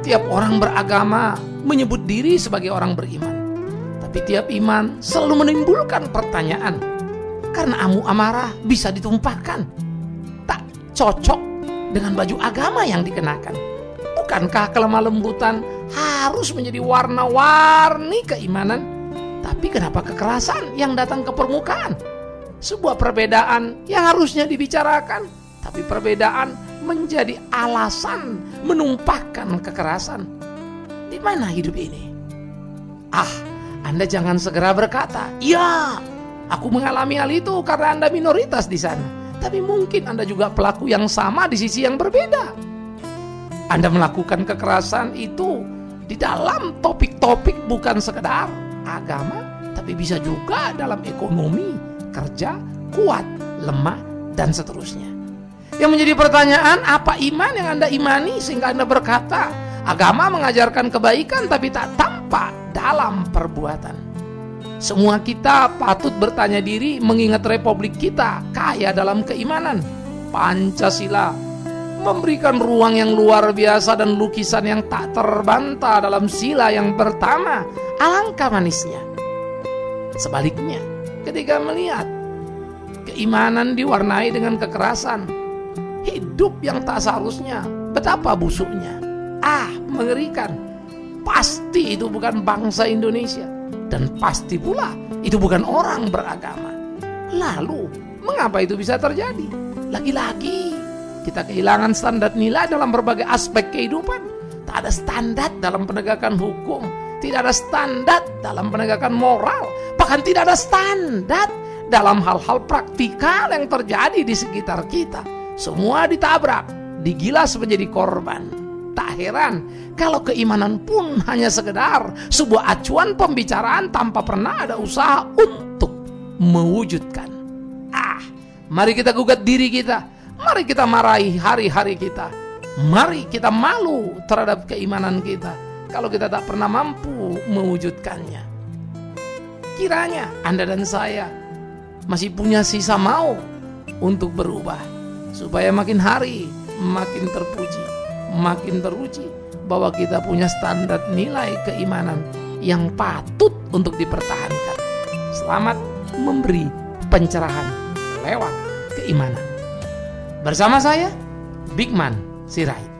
Tiap orang beragama menyebut diri sebagai orang beriman, tapi tiap iman selalu menimbulkan pertanyaan. Karena amarah bisa ditumpahkan, tak cocok dengan baju agama yang dikenakan. Bukankah kelemah lembutan harus menjadi warna-warni keimanan? Tapi kenapa kekerasan yang datang ke permukaan? Sebuah perbedaan yang harusnya dibicarakan, tapi perbedaan menjadi alasan menumpahkan kekerasan. Di mana hidup ini? Anda jangan segera berkata, "Ya, aku mengalami hal itu karena Anda minoritas di sana." Tapi mungkin Anda juga pelaku yang sama di sisi yang berbeda. Anda melakukan kekerasan itu di dalam topik-topik bukan sekedar agama, tapi bisa juga dalam ekonomi, kerja, kuat, lemah, dan seterusnya. Yang menjadi pertanyaan, apa iman yang Anda imani sehingga Anda berkata, agama mengajarkan kebaikan tapi tak tampak dalam perbuatan. Semua kita patut bertanya diri mengingat republik kita kaya dalam keimanan. Pancasila memberikan ruang yang luar biasa dan lukisan yang tak terbantah dalam sila yang pertama. Alangkah manisnya. Sebaliknya, ketika melihat keimanan diwarnai dengan kekerasan, hidup yang tak seharusnya, betapa busuknya. Mengerikan. Pasti itu bukan bangsa Indonesia, dan pasti pula itu bukan orang beragama. Lalu, mengapa itu bisa terjadi? Lagi-lagi kita kehilangan standar nilai dalam berbagai aspek kehidupan. Tak ada standar dalam penegakan hukum, tidak ada standar dalam penegakan moral, bahkan tidak ada standar dalam hal-hal praktikal yang terjadi di sekitar kita. Semua ditabrak, digilas menjadi korban. Tak heran kalau keimanan pun hanya sekedar sebuah acuan pembicaraan tanpa pernah ada usaha untuk mewujudkan. Mari kita gugat diri kita. Mari kita marahi hari-hari kita. Mari kita malu terhadap keimanan kita kalau kita tak pernah mampu mewujudkannya. Kiranya Anda dan saya masih punya sisa mau untuk berubah, supaya makin hari makin terpuji, makin teruji bahwa kita punya standar nilai keimanan yang patut untuk dipertahankan. Selamat memberi pencerahan lewat keimanan. Bersama saya, Bigman Sirait.